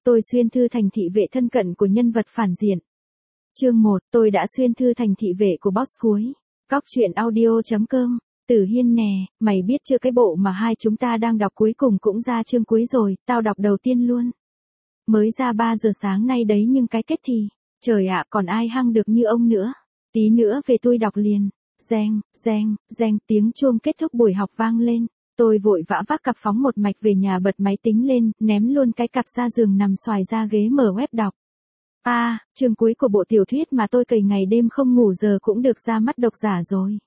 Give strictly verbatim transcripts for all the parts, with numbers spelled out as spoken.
tôi xuyên thư thành thị vệ thân cận của nhân vật phản diện. Chương một, tôi đã xuyên thư thành thị vệ của boss cuối. Cóc truyện audio chấm com. Tử Hiên nè, mày biết chưa, cái bộ mà hai chúng ta đang đọc cuối cùng cũng ra chương cuối rồi, tao đọc đầu tiên luôn. Mới ra ba giờ sáng nay đấy, nhưng cái kết thì, trời ạ, còn ai hăng được như ông nữa. Tí nữa về tôi đọc liền. Reng, reng, reng, tiếng chuông kết thúc buổi học vang lên. Tôi vội vã vác cặp phóng một mạch về nhà, bật máy tính lên, ném luôn cái cặp ra giường, nằm xoài ra ghế mở web đọc. À, chương cuối của bộ tiểu thuyết mà tôi cày ngày đêm không ngủ giờ cũng được ra mắt độc giả rồi.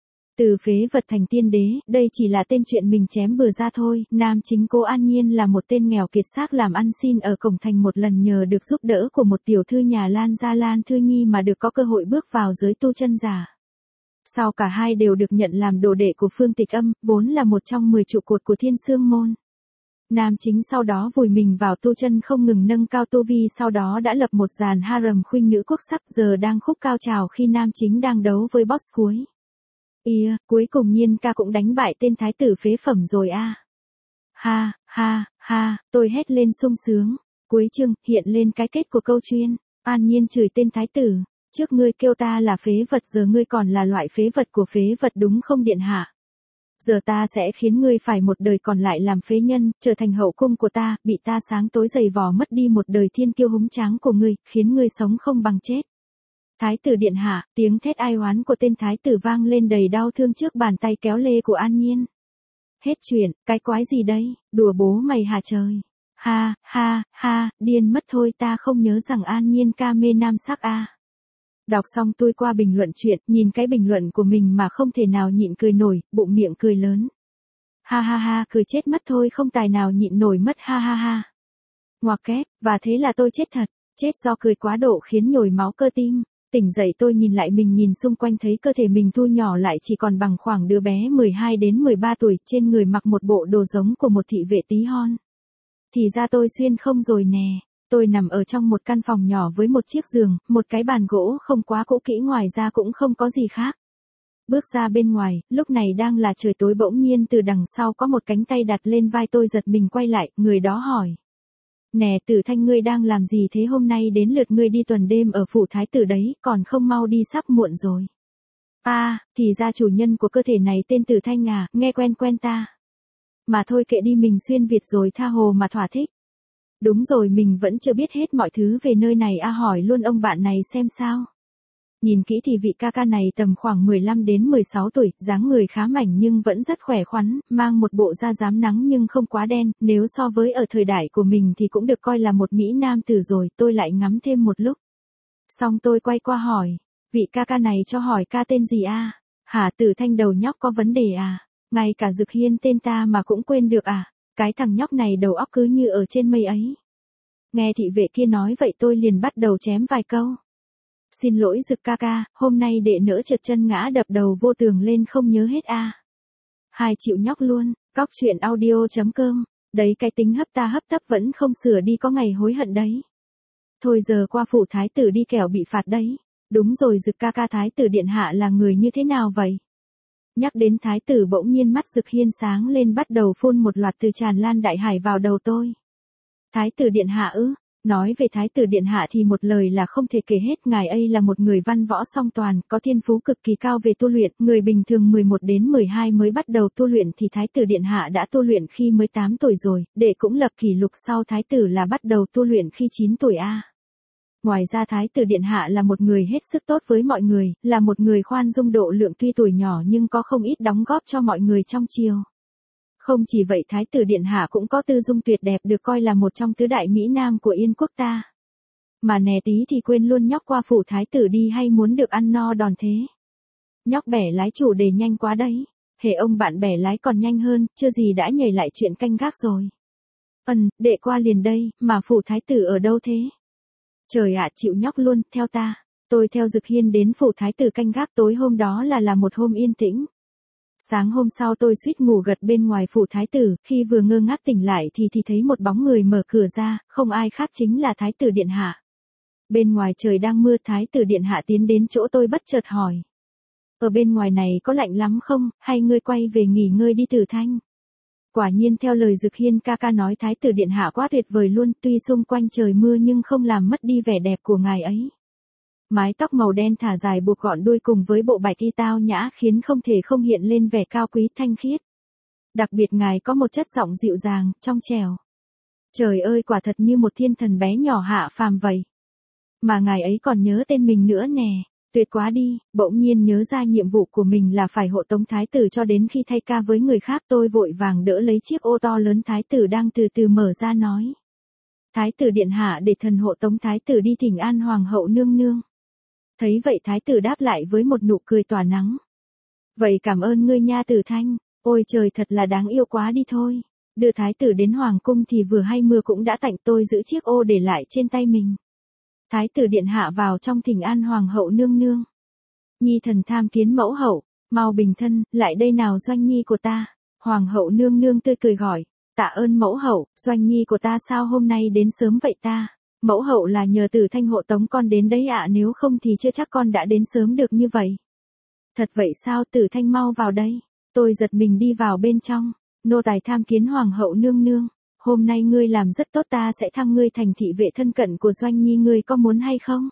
Từ phế vật thành tiên đế, đây chỉ là tên chuyện mình chém bừa ra thôi. Nam chính Cố An Nhiên là một tên nghèo kiệt xác làm ăn xin ở cổng thành, một lần nhờ được giúp đỡ của một tiểu thư nhà Lan gia Lan Thư Nhi mà được có cơ hội bước vào giới tu chân giả. Sau cả hai đều được nhận làm đồ đệ của Phương Tịch Âm, vốn là một trong mười trụ cột của Thiên Sương môn. Nam chính sau đó vùi mình vào tu chân, không ngừng nâng cao tu vi, sau đó đã lập một dàn harem khuynh nữ quốc sắc, giờ đang khúc cao trào khi nam chính đang đấu với boss cuối. Ia, cuối cùng Nhiên ca cũng đánh bại tên thái tử phế phẩm rồi a. À. Ha, ha, ha, tôi hét lên sung sướng. Cuối chương, hiện lên cái kết của câu chuyện. An Nhiên chửi tên thái tử. Trước ngươi kêu ta là phế vật, giờ ngươi còn là loại phế vật của phế vật đúng không điện hạ? Giờ ta sẽ khiến ngươi phải một đời còn lại làm phế nhân, trở thành hậu cung của ta, bị ta sáng tối giày vò, mất đi một đời thiên kiêu húng tráng của ngươi, khiến ngươi sống không bằng chết. Thái tử điện hạ, tiếng thét ai oán của tên thái tử vang lên đầy đau thương trước bàn tay kéo lê của An Nhiên. Hết chuyện, cái quái gì đấy, đùa bố mày hả trời? Ha, ha, ha, điên mất thôi, ta không nhớ rằng An Nhiên ca mê nam sắc a. À. Đọc xong tôi qua bình luận chuyện, nhìn cái bình luận của mình mà không thể nào nhịn cười nổi, bụng miệng cười lớn. Ha ha ha, cười chết mất thôi, không tài nào nhịn nổi mất, ha ha ha. Ngoặc kép, và thế là tôi chết thật, chết do cười quá độ khiến nhồi máu cơ tim. Tỉnh dậy tôi nhìn lại mình, nhìn xung quanh thấy cơ thể mình thu nhỏ lại chỉ còn bằng khoảng đứa bé mười hai đến mười ba tuổi, trên người mặc một bộ đồ giống của một thị vệ tí hon. Thì ra tôi xuyên không rồi nè. Tôi nằm ở trong một căn phòng nhỏ với một chiếc giường, một cái bàn gỗ không quá cũ kỹ, ngoài ra cũng không có gì khác. Bước ra bên ngoài, lúc này đang là trời tối, bỗng nhiên từ đằng sau có một cánh tay đặt lên vai tôi, giật mình quay lại, người đó hỏi. Nè Tử Thanh, ngươi đang làm gì thế, hôm nay đến lượt ngươi đi tuần đêm ở phủ thái tử đấy, còn không mau đi, sắp muộn rồi. À, thì ra chủ nhân của cơ thể này tên Tử Thanh à, nghe quen quen ta. Mà thôi kệ đi, mình xuyên Việt rồi, tha hồ mà thỏa thích. Đúng rồi, mình vẫn chưa biết hết mọi thứ về nơi này a, à, hỏi luôn ông bạn này xem sao. Nhìn kỹ thì vị ca ca này tầm khoảng mười lăm đến mười sáu tuổi, dáng người khá mảnh nhưng vẫn rất khỏe khoắn, mang một bộ da rám nắng nhưng không quá đen, nếu so với ở thời đại của mình thì cũng được coi là một mỹ nam tử rồi. Tôi lại ngắm thêm một lúc. Xong tôi quay qua hỏi, vị ca ca này cho hỏi ca tên gì a? À? Hả, Tử Thanh đầu nhóc có vấn đề à? Ngay cả Dực Hiên tên ta mà cũng quên được à? Cái thằng nhóc này đầu óc cứ như ở trên mây ấy. Nghe thị vệ kia nói vậy tôi liền bắt đầu chém vài câu. Xin lỗi Dực ca ca, hôm nay đệ nỡ trượt chân ngã đập đầu vô tường lên không nhớ hết a. À. Hai chịu nhóc luôn, cóc truyện audio chấm com. Đấy, cái tính hấp ta hấp tấp vẫn không sửa đi, có ngày hối hận đấy. Thôi giờ qua phủ thái tử đi kẻo bị phạt đấy. Đúng rồi Dực ca ca, thái tử điện hạ là người như thế nào vậy? Nhắc đến thái tử bỗng nhiên mắt Dực Hiên sáng lên, bắt đầu phun một loạt từ tràn lan đại hải vào đầu tôi. Thái tử điện hạ ư? Nói về thái tử điện hạ thì một lời là không thể kể hết, ngài ấy là một người văn võ song toàn, có thiên phú cực kỳ cao về tu luyện, người bình thường mười một đến mười hai mới bắt đầu tu luyện thì thái tử điện hạ đã tu luyện khi mới tám tuổi rồi, đệ cũng lập kỷ lục sau thái tử là bắt đầu tu luyện khi chín tuổi a. Ngoài ra thái tử điện hạ là một người hết sức tốt với mọi người, là một người khoan dung độ lượng, tuy tuổi nhỏ nhưng có không ít đóng góp cho mọi người trong triều. Không chỉ vậy, thái tử điện hạ cũng có tư dung tuyệt đẹp, được coi là một trong tứ đại mỹ nam của Yên quốc ta. Mà nè, tí thì quên luôn, nhóc qua phủ thái tử đi hay muốn được ăn no đòn thế? Nhóc bẻ lái chủ đề nhanh quá đấy. Hễ ông bạn bẻ lái còn nhanh hơn, chưa gì đã nhảy lại chuyện canh gác rồi. Ừm, đệ qua liền đây, mà phủ thái tử ở đâu thế? Trời ạ, chịu nhóc luôn, theo ta. Tôi theo Dực Hiên đến phủ thái tử canh gác. Tối hôm đó là là một hôm yên tĩnh. Sáng hôm sau tôi suýt ngủ gật bên ngoài phủ thái tử, khi vừa ngơ ngác tỉnh lại thì thì thấy một bóng người mở cửa ra, không ai khác chính là thái tử điện hạ. Bên ngoài trời đang mưa, thái tử điện hạ tiến đến chỗ tôi bất chợt hỏi. Ở bên ngoài này có lạnh lắm không, hay ngươi quay về nghỉ ngơi đi Tử Thanh? Quả nhiên theo lời Dực Hiên ca ca nói thái tử điện hạ quá tuyệt vời luôn, tuy xung quanh trời mưa nhưng không làm mất đi vẻ đẹp của ngài ấy. Mái tóc màu đen thả dài buộc gọn đuôi cùng với bộ bài thi tao nhã khiến không thể không hiện lên vẻ cao quý thanh khiết. Đặc biệt ngài có một chất giọng dịu dàng, trong trẻo. Trời ơi, quả thật như một thiên thần bé nhỏ hạ phàm vậy. Mà ngài ấy còn nhớ tên mình nữa nè, tuyệt quá đi. Bỗng nhiên nhớ ra nhiệm vụ của mình là phải hộ tống thái tử cho đến khi thay ca với người khác, tôi vội vàng đỡ lấy chiếc ô to lớn thái tử đang từ từ mở ra nói. Thái tử điện hạ, để thần hộ tống thái tử đi thỉnh an hoàng hậu nương nương. Thấy vậy thái tử đáp lại với một nụ cười tỏa nắng. Vậy cảm ơn ngươi nha Tử Thanh, ôi trời thật là đáng yêu quá đi thôi. Đưa thái tử đến hoàng cung thì vừa hay mưa cũng đã tạnh, tôi giữ chiếc ô để lại trên tay mình. Thái tử điện hạ vào trong thỉnh an hoàng hậu nương nương. Nhi thần tham kiến mẫu hậu, mau bình thân, lại đây nào Doanh Nhi của ta. Hoàng hậu nương nương tươi cười gọi, tạ ơn mẫu hậu, Doanh Nhi của ta sao hôm nay đến sớm vậy ta? Mẫu hậu là nhờ Tử Thanh hộ tống con đến đấy ạ, nếu không thì chưa chắc con đã đến sớm được như vậy. Thật vậy sao? Tử Thanh mau vào đây. Tôi giật mình đi vào bên trong. Nô tài tham kiến hoàng hậu nương nương. Hôm nay ngươi làm rất tốt, ta sẽ thăng ngươi thành thị vệ thân cận của Doanh Nhi, ngươi có muốn hay không?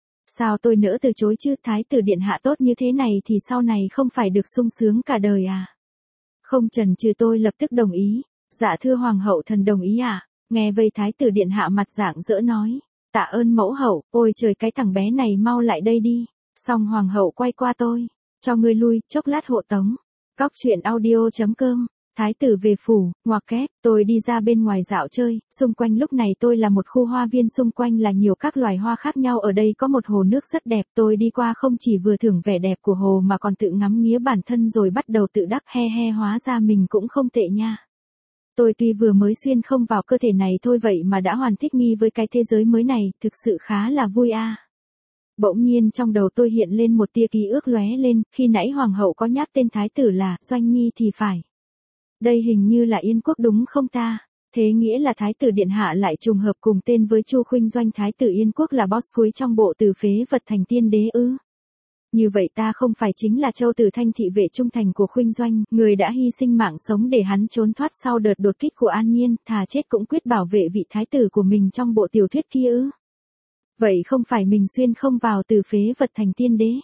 Sao tôi nỡ từ chối chứ, thái tử điện hạ tốt như thế này thì sau này không phải được sung sướng cả đời à? Không chần chừ tôi lập tức đồng ý. Dạ thưa hoàng hậu thần đồng ý ạ. À? Nghe vậy thái tử điện hạ mặt rạng rỡ nói, tạ ơn mẫu hậu, ôi trời cái thằng bé này mau lại đây đi. Xong hoàng hậu quay qua tôi, cho ngươi lui, chốc lát hộ tống. Cóc truyện audio chấm com. Thái tử về phủ, ngoặc kép, tôi đi ra bên ngoài dạo chơi, xung quanh lúc này tôi là một khu hoa viên, xung quanh là nhiều các loài hoa khác nhau, ở đây có một hồ nước rất đẹp, tôi đi qua không chỉ vừa thưởng vẻ đẹp của hồ mà còn tự ngắm nghía bản thân rồi bắt đầu tự đắc he he, hóa ra mình cũng không tệ nha. Tôi tuy vừa mới xuyên không vào cơ thể này thôi vậy mà đã hoàn thích nghi với cái thế giới mới này, thực sự khá là vui a. À. Bỗng nhiên trong đầu tôi hiện lên một tia ký ức lóe lên, khi nãy hoàng hậu có nhắc tên thái tử là Doanh Nhi thì phải. Đây hình như là Yên Quốc đúng không ta? Thế nghĩa là thái tử điện hạ lại trùng hợp cùng tên với Chu Khuynh Doanh, thái tử Yên Quốc là boss cuối trong bộ từ phế vật thành tiên đế ư? Như vậy ta không phải chính là Châu Tử Thanh, thị vệ trung thành của Khuynh Doanh, người đã hy sinh mạng sống để hắn trốn thoát sau đợt đột kích của An Nhiên, thà chết cũng quyết bảo vệ vị thái tử của mình trong bộ tiểu thuyết kia ư? Vậy không phải mình xuyên không vào từ phế vật thành tiên đế?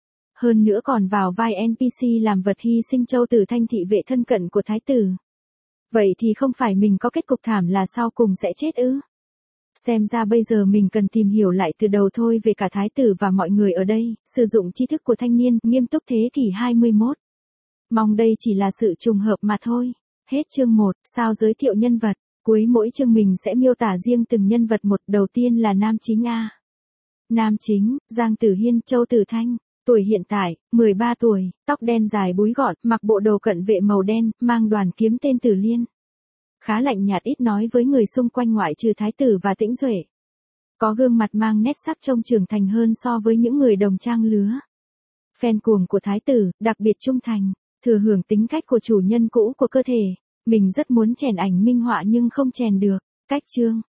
Hơn nữa còn vào vai en pê xê làm vật hy sinh Châu Tử Thanh, thị vệ thân cận của thái tử. Vậy thì không phải mình có kết cục thảm là sau cùng sẽ chết ư? Xem ra bây giờ mình cần tìm hiểu lại từ đầu thôi về cả thái tử và mọi người ở đây, sử dụng tri thức của thanh niên, nghiêm túc thế kỷ hai mươi mốt. Mong đây chỉ là sự trùng hợp mà thôi. Hết chương một, sao giới thiệu nhân vật. Cuối mỗi chương mình sẽ miêu tả riêng từng nhân vật một, đầu tiên là nam chính A. Nam chính, Giang Tử Hiên, Châu Tử Thanh. Tuổi hiện tại, mười ba tuổi, tóc đen dài búi gọn, mặc bộ đồ cận vệ màu đen, mang đoàn kiếm tên Tử Liên. Khá lạnh nhạt, ít nói với người xung quanh ngoại trừ thái tử và Tĩnh Duệ. Có gương mặt mang nét sắc trông trưởng thành hơn so với những người đồng trang lứa. Fan cuồng của thái tử, đặc biệt trung thành, thừa hưởng tính cách của chủ nhân cũ của cơ thể. Mình rất muốn chèn ảnh minh họa nhưng không chèn được. Cách chương.